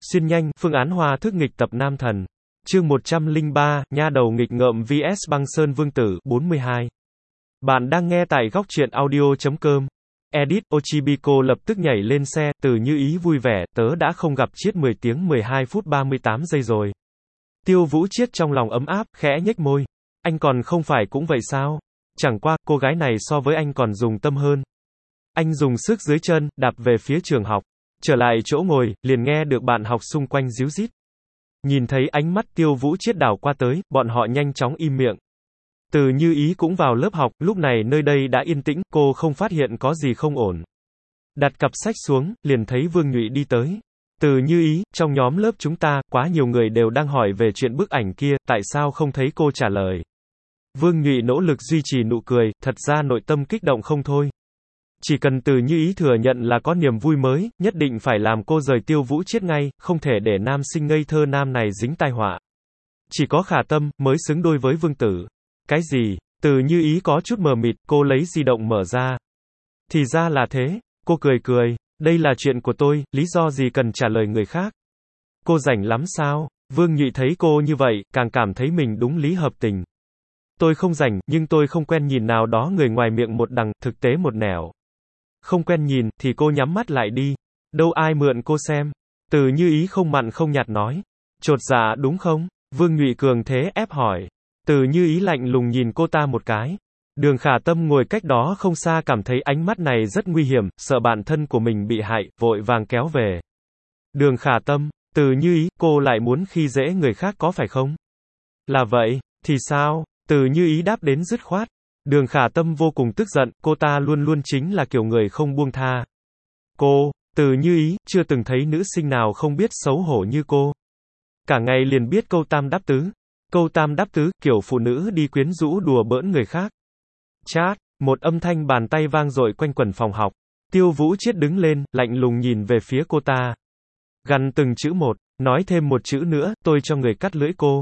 Xuyên nhanh, phương án hòa thức nghịch tập Nam Thần. Chương 103, nha đầu nghịch ngợm vs Băng Sơn Vương Tử, 42. Bạn đang nghe tại góc truyện audio.com. Edit, Ochibiko lập tức nhảy lên xe, Từ Như Ý vui vẻ, tớ đã không gặp Chiết 10 tiếng 12 phút 38 giây rồi. Tiêu Vũ Chiết trong lòng ấm áp, khẽ nhếch môi. Anh còn không phải cũng vậy sao? Chẳng qua, cô gái này so với anh còn dùng tâm hơn. Anh dùng sức dưới chân, đạp về phía trường học. Trở lại chỗ ngồi, liền nghe được bạn học xung quanh ríu rít. Nhìn thấy ánh mắt Tiêu Vũ Chiết đảo qua tới, bọn họ nhanh chóng im miệng. Từ Như Ý cũng vào lớp học, lúc này nơi đây đã yên tĩnh, cô không phát hiện có gì không ổn. Đặt cặp sách xuống, liền thấy Vương Nhụy đi tới. Từ Như Ý, trong nhóm lớp chúng ta, quá nhiều người đều đang hỏi về chuyện bức ảnh kia, tại sao không thấy cô trả lời. Vương Nhụy nỗ lực duy trì nụ cười, thật ra nội tâm kích động không thôi. Chỉ cần Từ Như Ý thừa nhận là có niềm vui mới, nhất định phải làm cô rời Tiêu Vũ Chiết ngay, không thể để nam sinh ngây thơ nam này dính tai họa. Chỉ có Khả Tâm, mới xứng đôi với Vương Tử. Cái gì? Từ Như Ý có chút mờ mịt, cô lấy di động mở ra. Thì ra là thế, cô cười cười, đây là chuyện của tôi, lý do gì cần trả lời người khác. Cô rảnh lắm sao? Vương Nhụy thấy cô như vậy, càng cảm thấy mình đúng lý hợp tình. Tôi không rảnh, nhưng tôi không quen nhìn nào đó người ngoài miệng một đằng, thực tế một nẻo. Không quen nhìn, thì cô nhắm mắt lại đi. Đâu ai mượn cô xem. Từ Như Ý không mặn không nhạt nói. Chột dạ đúng không? Vương Nhụy cường thế ép hỏi. Từ Như Ý lạnh lùng nhìn cô ta một cái. Đường Khả Tâm ngồi cách đó không xa cảm thấy ánh mắt này rất nguy hiểm, sợ bản thân của mình bị hại, vội vàng kéo về. Đường Khả Tâm, Từ Như Ý, cô lại muốn khi dễ người khác có phải không? Là vậy, thì sao? Từ Như Ý đáp đến dứt khoát. Đường Khả Tâm vô cùng tức giận, cô ta luôn luôn chính là kiểu người không buông tha. Cô, Từ Như Ý, chưa từng thấy nữ sinh nào không biết xấu hổ như cô. Cả ngày liền biết câu tam đáp tứ. Câu tam đáp tứ, kiểu phụ nữ đi quyến rũ đùa bỡn người khác. Chát, một âm thanh bàn tay vang dội quanh quần phòng học. Tiêu Vũ Chiết đứng lên, lạnh lùng nhìn về phía cô ta. Gằn từng chữ một, nói thêm một chữ nữa, tôi cho người cắt lưỡi cô.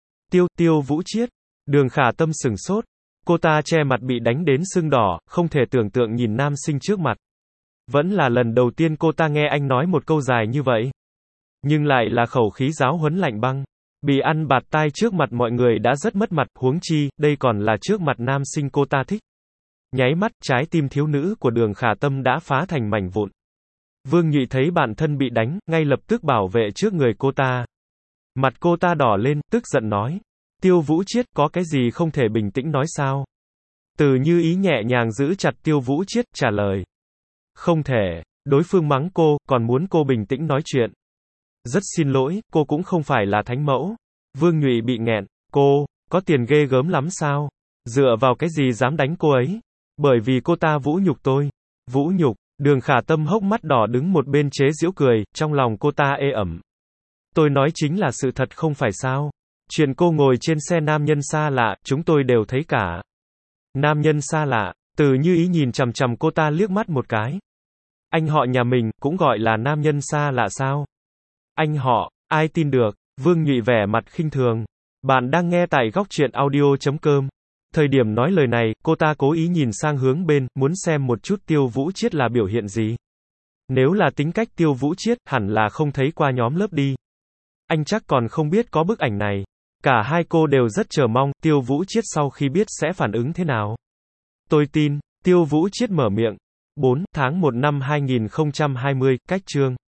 Tiêu Vũ Chiết. Đường Khả Tâm sửng sốt. Cô ta che mặt bị đánh đến sưng đỏ, không thể tưởng tượng nhìn nam sinh trước mặt. Vẫn là lần đầu tiên cô ta nghe anh nói một câu dài như vậy. Nhưng lại là khẩu khí giáo huấn lạnh băng. Bị ăn bạt tai trước mặt mọi người đã rất mất mặt, huống chi, đây còn là trước mặt nam sinh cô ta thích. Nháy mắt, trái tim thiếu nữ của Đường Khả Tâm đã phá thành mảnh vụn. Vương Nhụy thấy bản thân bị đánh, ngay lập tức bảo vệ trước người cô ta. Mặt cô ta đỏ lên, tức giận nói. Tiêu Vũ Chiết, có cái gì không thể bình tĩnh nói sao? Từ Như Ý nhẹ nhàng giữ chặt Tiêu Vũ Chiết, trả lời. Không thể, đối phương mắng cô, còn muốn cô bình tĩnh nói chuyện. Rất xin lỗi, cô cũng không phải là thánh mẫu. Vương Nhụy bị nghẹn, cô, có tiền ghê gớm lắm sao? Dựa vào cái gì dám đánh cô ấy? Bởi vì cô ta vũ nhục tôi. Vũ nhục, Đường Khả Tâm hốc mắt đỏ đứng một bên chế giễu cười, trong lòng cô ta ê ẩm. Tôi nói chính là sự thật không phải sao? Chuyện cô ngồi trên xe nam nhân xa lạ, chúng tôi đều thấy cả. Nam nhân xa lạ, Từ Như Ý nhìn chằm chằm cô ta liếc mắt một cái. Anh họ nhà mình, cũng gọi là nam nhân xa lạ sao? Anh họ, ai tin được? Vương Nhụy vẻ mặt khinh thường. Bạn đang nghe tại góc truyện audio.com. Thời điểm nói lời này, cô ta cố ý nhìn sang hướng bên, muốn xem một chút Tiêu Vũ Chiết là biểu hiện gì. Nếu là tính cách Tiêu Vũ Chiết, hẳn là không thấy qua nhóm lớp đi. Anh chắc còn không biết có bức ảnh này. Cả hai cô đều rất chờ mong, Tiêu Vũ Chiết sau khi biết sẽ phản ứng thế nào. Tôi tin, Tiêu Vũ Chiết mở miệng. 4 tháng 1 năm 2020, cách chương.